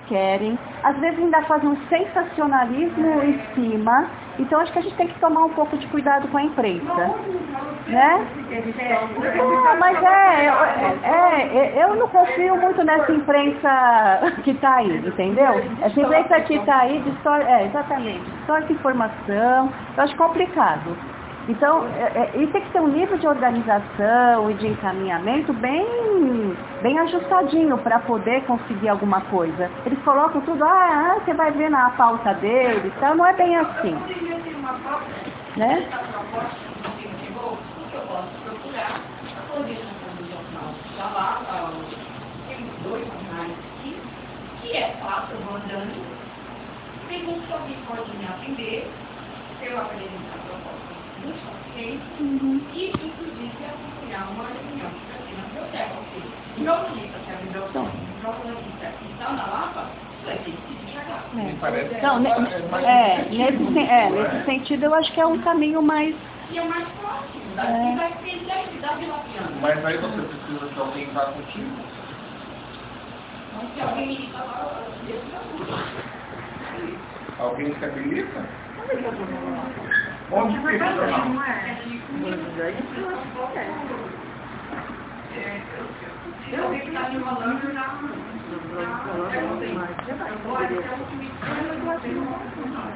querem, às vezes ainda fazem um sensacionalismo em cima, então acho que a gente tem que tomar um pouco de cuidado com a imprensa, né? Não, mas eu não confio muito nessa imprensa que está aí, entendeu? Essa imprensa que está aí, exatamente, distorce informação, eu acho complicado. Então, e tem que ter um nível de organização e de encaminhamento bem ajustadinho para poder conseguir alguma coisa. Eles colocam tudo, você vai ver na pauta deles, então não é bem assim. Né? Que é fácil, mandando. Pergunto se alguém pode me atender, eu apresento a proposta dos pacientes e, inclusive, acompanhar uma reunião aqui na biblioteca. Ou seja, o jornalista que é a biblioteca, o jornalista que está na Lapa, vai ter que se chegar. Então, nesse sentido, eu acho que é um caminho mais... E é o mais próximo, daqui vai ter 10 da Vila Piana. Mas aí você precisa que alguém vá contigo. Então, se alguém me falar, alguém se habilita? Onde fica? Se alguém que está me falando, eu já não sei.